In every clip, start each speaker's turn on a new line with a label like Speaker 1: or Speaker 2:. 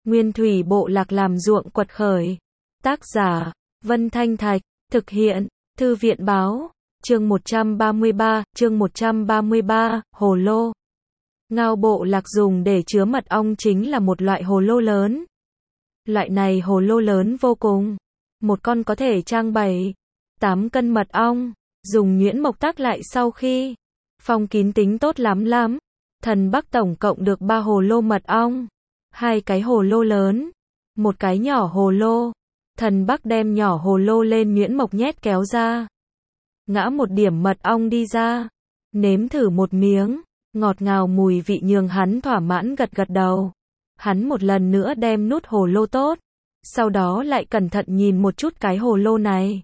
Speaker 1: Nguyên thủy bộ lạc làm ruộng quật khởi. Tác giả, Vân Thanh Thạch, thực hiện, Thư viện báo, chương 133, hồ lô. Ngao bộ lạc dùng để chứa mật ong chính là một loại hồ lô lớn. Loại này hồ lô lớn vô cùng. Một con có thể trang 7-8 cân mật ong, dùng nhuyễn mộc tác lại sau khi phong kín tính tốt lắm. Thần Bắc tổng cộng được 3 hồ lô mật ong, 2 cái hồ lô lớn, một cái nhỏ hồ lô. Thần Bắc đem nhỏ hồ lô lên nhuyễn mộc nhét kéo ra. Ngã một điểm mật ong đi ra, nếm thử một miếng, ngọt ngào mùi vị nhường hắn thỏa mãn gật đầu. Hắn một lần nữa đem nút hồ lô tốt, sau đó lại cẩn thận nhìn một chút cái hồ lô này.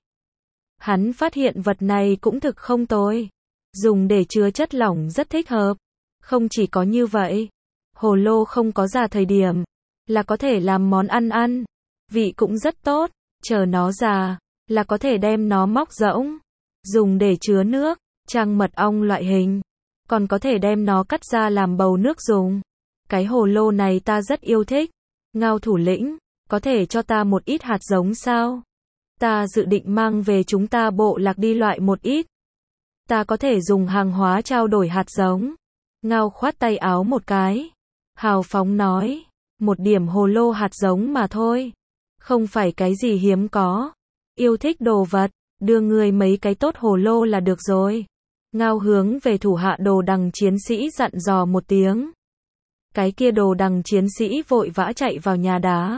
Speaker 1: Hắn phát hiện vật này cũng thực không tồi, dùng để chứa chất lỏng rất thích hợp. Không chỉ có như vậy, hồ lô không có già thời điểm, là có thể làm món ăn, vị cũng rất tốt, chờ nó già, là có thể đem nó móc rỗng, dùng để chứa nước, trang mật ong loại hình, còn có thể đem nó cắt ra làm bầu nước dùng. Cái hồ lô này ta rất yêu thích. Ngao thủ lĩnh, có thể cho ta một ít hạt giống sao? Ta dự định mang về chúng ta bộ lạc đi loại một ít. Ta có thể dùng hàng hóa trao đổi hạt giống. Ngao khoát tay áo một cái, hào phóng nói, một điểm hồ lô hạt giống mà thôi, không phải cái gì hiếm có. Yêu thích đồ vật, đưa người mấy cái tốt hồ lô là được rồi. Ngao hướng về thủ hạ đồ đằng chiến sĩ dặn dò một tiếng. Cái kia đồ đằng chiến sĩ vội vã chạy vào nhà đá.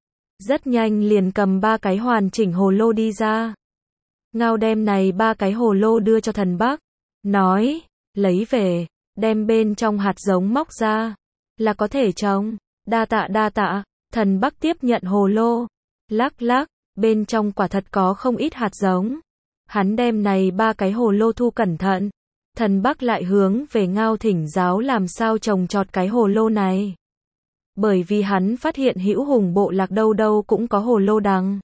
Speaker 1: Rất nhanh liền cầm 3 cái hoàn chỉnh hồ lô đi ra. Ngao đem này 3 cái hồ lô đưa cho thần Bắc, nói, lấy về, đem bên trong hạt giống móc ra, là có thể trồng. Đa tạ. Thần Bắc tiếp nhận hồ lô, lắc, bên trong quả thật có không ít hạt giống. Hắn đem này 3 cái hồ lô thu cẩn thận. Thần Bắc lại hướng về Ngao thỉnh giáo làm sao trồng trọt cái hồ lô này. Bởi vì hắn phát hiện Hữu Hùng bộ lạc đâu cũng có hồ lô đằng.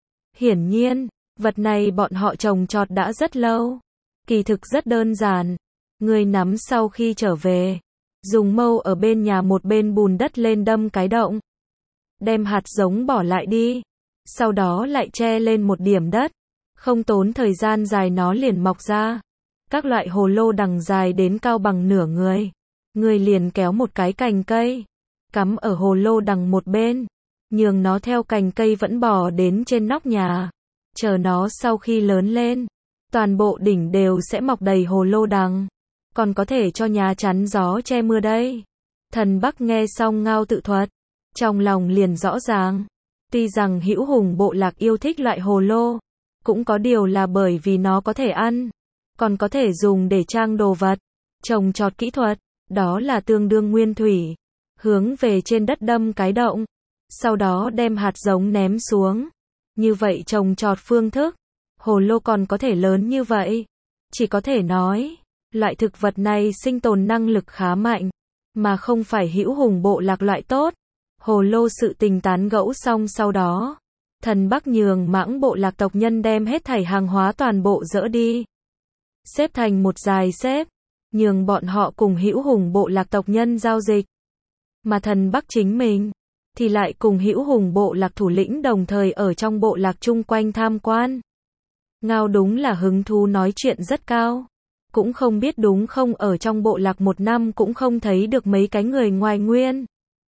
Speaker 1: Hiển nhiên, vật này bọn họ trồng trọt đã rất lâu. Kỳ thực rất đơn giản. Người nắm sau khi trở về, dùng mâu ở bên nhà một bên bùn đất lên đâm cái động. Đem hạt giống bỏ lại đi. Sau đó lại che lên một điểm đất. Không tốn thời gian dài nó liền mọc ra. Các loại hồ lô đằng dài đến cao bằng nửa người. Người liền kéo một cái cành cây, cắm ở hồ lô đằng một bên, nhường nó theo cành cây vẫn bò đến trên nóc nhà. Chờ nó sau khi lớn lên, toàn bộ đỉnh đều sẽ mọc đầy hồ lô đằng. Còn có thể cho nhà chắn gió che mưa đây. Thần Bắc nghe xong Ngao tự thuật, trong lòng liền rõ ràng. Tuy rằng Hữu Hùng bộ lạc yêu thích loại hồ lô, cũng có điều là bởi vì nó có thể ăn, còn có thể dùng để trang đồ vật. Trồng trọt kỹ thuật, đó là tương đương nguyên thủy. Hướng về trên đất đâm cái động, sau đó đem hạt giống ném xuống. Như vậy trồng trọt phương thức, hồ lô còn có thể lớn như vậy. Chỉ có thể nói, loại thực vật này sinh tồn năng lực khá mạnh, mà không phải Hữu Hùng bộ lạc loại tốt. Hồ lô sự tình tán gẫu xong sau đó, Thần Bắc nhường Mãng bộ lạc tộc nhân đem hết thảy hàng hóa toàn bộ dỡ đi. Xếp thành một dài xếp, nhường bọn họ cùng Hữu Hùng bộ lạc tộc nhân giao dịch. Mà Thần Bắc chính mình, thì lại cùng Hữu Hùng bộ lạc thủ lĩnh đồng thời ở trong bộ lạc chung quanh tham quan. Ngao đúng là hứng thú nói chuyện rất cao. Cũng không biết đúng không ở trong bộ lạc 1 năm cũng không thấy được mấy cái người ngoài nguyên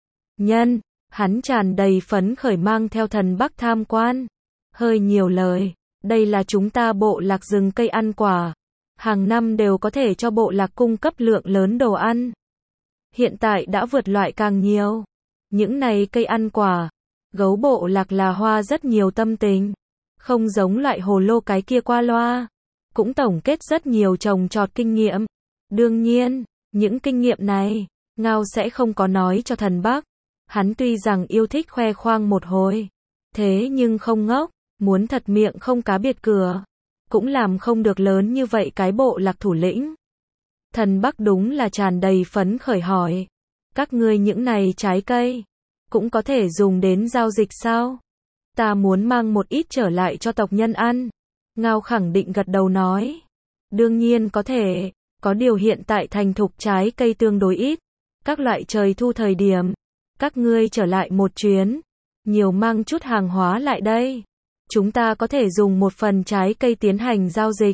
Speaker 1: nhân. Hắn tràn đầy phấn khởi mang theo Thần Bắc tham quan. Hơi nhiều lời, đây là chúng ta bộ lạc rừng cây ăn quả. Hàng năm đều có thể cho bộ lạc cung cấp lượng lớn đồ ăn. Hiện tại đã vượt loại càng nhiều. Những này cây ăn quả, gấu bộ lạc là hoa rất nhiều tâm tình. Không giống loại hồ lô cái kia qua loa. Cũng tổng kết rất nhiều trồng trọt kinh nghiệm. Đương nhiên, những kinh nghiệm này, Ngao sẽ không có nói cho Thần Bắc. Hắn tuy rằng yêu thích khoe khoang một hồi, thế nhưng không ngốc, muốn thật miệng không cá biệt cửa, cũng làm không được lớn như vậy cái bộ lạc thủ lĩnh. Thần Bắc đúng là tràn đầy phấn khởi hỏi, các ngươi những này trái cây, cũng có thể dùng đến giao dịch sao? Ta muốn mang một ít trở lại cho tộc nhân ăn. Ngao khẳng định gật đầu nói, đương nhiên có thể, có điều hiện tại thành thục trái cây tương đối ít, các loại trời thu thời điểm, Các ngươi trở lại một chuyến, nhiều mang chút hàng hóa lại đây. Chúng ta có thể dùng một phần trái cây tiến hành giao dịch.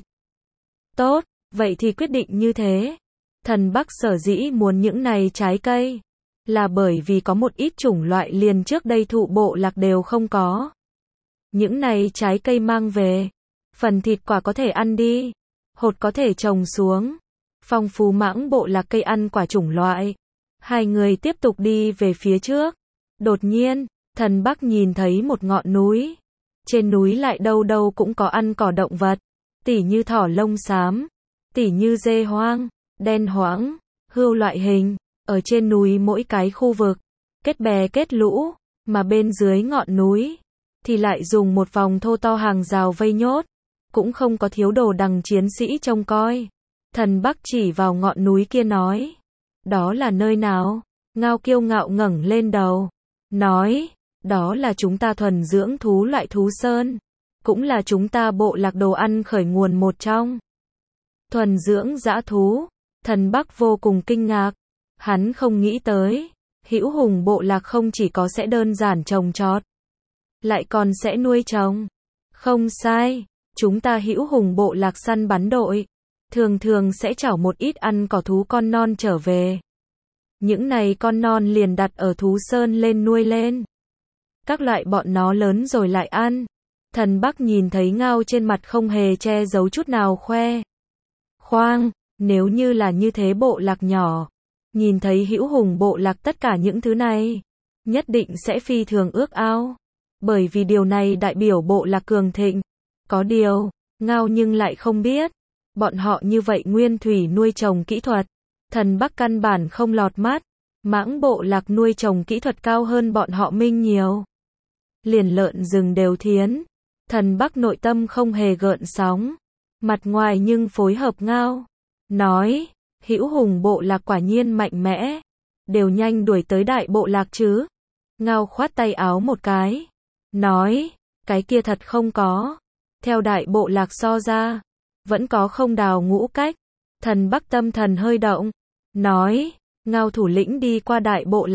Speaker 1: Tốt, vậy thì quyết định như thế. Thần Bắc sở dĩ muốn những này trái cây, là bởi vì có một ít chủng loại liền trước đây thụ bộ lạc đều không có. Những này trái cây mang về, phần thịt quả có thể ăn đi, hột có thể trồng xuống, phong phú mãng bộ lạc cây ăn quả chủng loại. Hai người tiếp tục đi về phía trước. Đột nhiên, Thần Bắc nhìn thấy một ngọn núi. Trên núi lại đâu đâu cũng có ăn cỏ động vật, tỉ như thỏ lông xám, tỉ như dê hoang, đen hoãng, hươu loại hình. Ở trên núi mỗi cái khu vực, kết bè kết lũ, mà bên dưới ngọn núi, thì lại dùng một vòng thô to hàng rào vây nhốt, cũng không có thiếu đồ đằng chiến sĩ trông coi. Thần Bắc chỉ vào ngọn núi kia nói, đó là nơi nào? Ngao kiêu ngạo ngẩng lên đầu, nói, đó là chúng ta thuần dưỡng thú loại thú sơn, cũng là chúng ta bộ lạc đồ ăn khởi nguồn một trong. Thuần dưỡng dã thú, Thần Bắc vô cùng kinh ngạc, hắn không nghĩ tới, Hữu Hùng bộ lạc không chỉ có sẽ đơn giản trồng trọt, lại còn sẽ nuôi trồng. Không sai, chúng ta Hữu Hùng bộ lạc săn bắn đội, thường thường sẽ chảo một ít ăn cỏ thú con non trở về. Những này con non liền đặt ở thú sơn lên nuôi lên. Các loại bọn nó lớn rồi lại ăn. Thần Bắc nhìn thấy Ngao trên mặt không hề che giấu chút nào khoe khoang, nếu như là như thế bộ lạc nhỏ, nhìn thấy Hữu Hùng bộ lạc tất cả những thứ này, nhất định sẽ phi thường ước ao, bởi vì điều này đại biểu bộ lạc cường thịnh. Có điều, Ngao nhưng lại không biết, bọn họ như vậy nguyên thủy nuôi trồng kỹ thuật, Thần Bắc căn bản không lọt mắt, mãng bộ lạc nuôi trồng kỹ thuật cao hơn bọn họ minh nhiều. Liền lợn rừng đều thiến, Thần Bắc nội tâm không hề gợn sóng, mặt ngoài nhưng phối hợp Ngao, nói, Hữu Hùng bộ lạc quả nhiên mạnh mẽ, đều nhanh đuổi tới đại bộ lạc chứ. Ngao khoát tay áo một cái, nói, cái kia thật không có, theo đại bộ lạc so ra, vẫn có không đào ngũ cách. Thần Bắc tâm thần hơi động, nói, Ngao thủ lĩnh đi qua đại bộ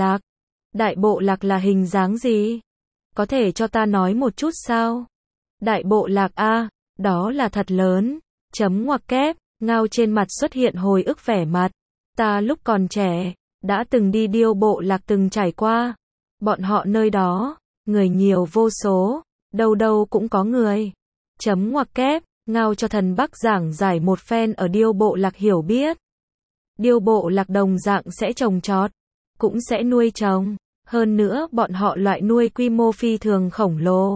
Speaker 1: lạc là hình dáng gì? Có thể cho ta nói một chút sao? Đại bộ lạc a, đó là thật lớn, chấm ngoặc kép, Ngao trên mặt xuất hiện hồi ức vẻ mặt. Ta lúc còn trẻ, đã từng đi Điêu bộ lạc từng trải qua. Bọn họ nơi đó, người nhiều vô số, đâu đâu cũng có người. Chấm ngoặc kép, Ngao cho Thần Bắc giảng giải một phen ở Điêu bộ lạc hiểu biết. Điêu bộ lạc đồng dạng sẽ trồng trọt, cũng sẽ nuôi trồng, hơn nữa bọn họ loại nuôi quy mô phi thường khổng lồ.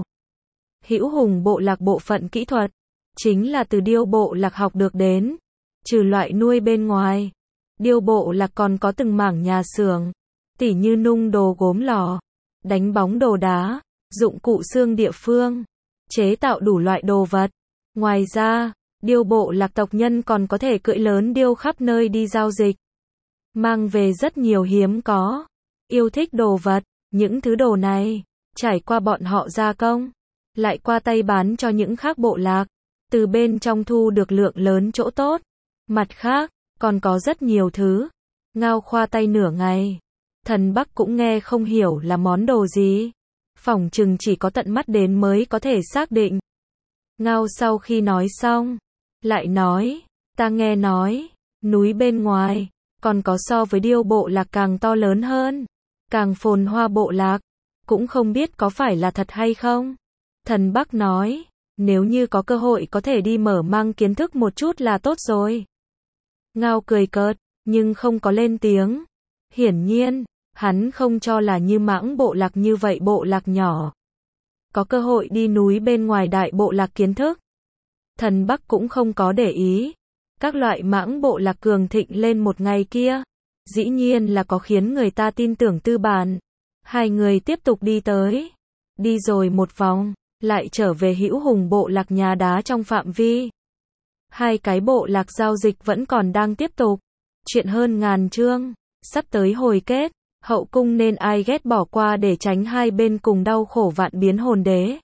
Speaker 1: Hữu Hùng bộ lạc bộ phận kỹ thuật, chính là từ Điêu bộ lạc học được đến. Trừ loại nuôi bên ngoài, Điêu bộ lạc còn có từng mảng nhà xưởng, tỉ như nung đồ gốm lò, đánh bóng đồ đá, dụng cụ xương địa phương, chế tạo đủ loại đồ vật. Ngoài ra, Điêu bộ lạc tộc nhân còn có thể cưỡi lớn điêu khắp nơi đi giao dịch, mang về rất nhiều hiếm có, yêu thích đồ vật. Những thứ đồ này, trải qua bọn họ gia công, lại qua tay bán cho những khác bộ lạc, từ bên trong thu được lượng lớn chỗ tốt. Mặt khác, còn có rất nhiều thứ. Ngao khoa tay nửa ngày, Thần Bắc cũng nghe không hiểu là món đồ gì, phỏng chừng chỉ có tận mắt đến mới có thể xác định. Ngao sau khi nói xong, lại nói, ta nghe nói, núi bên ngoài, còn có so với Điêu bộ lạc càng to lớn hơn, càng phồn hoa bộ lạc, cũng không biết có phải là thật hay không. Thần Bắc nói, nếu như có cơ hội có thể đi mở mang kiến thức một chút là tốt rồi. Ngao cười cợt, nhưng không có lên tiếng. Hiển nhiên, hắn không cho là như mãng bộ lạc như vậy bộ lạc nhỏ có cơ hội đi núi bên ngoài đại bộ lạc kiến thức. Thần Bắc cũng không có để ý. Các loại mãng bộ lạc cường thịnh lên một ngày kia, dĩ nhiên là có khiến người ta tin tưởng tư bản. Hai người tiếp tục đi tới. Đi rồi một vòng, lại trở về Hữu Hùng bộ lạc nhà đá trong phạm vi. Hai cái bộ lạc giao dịch vẫn còn đang tiếp tục. Chuyện hơn ngàn chương, sắp tới hồi kết. Hậu cung nên ai ghét bỏ qua để tránh hai bên cùng đau khổ vạn biến hồn đế.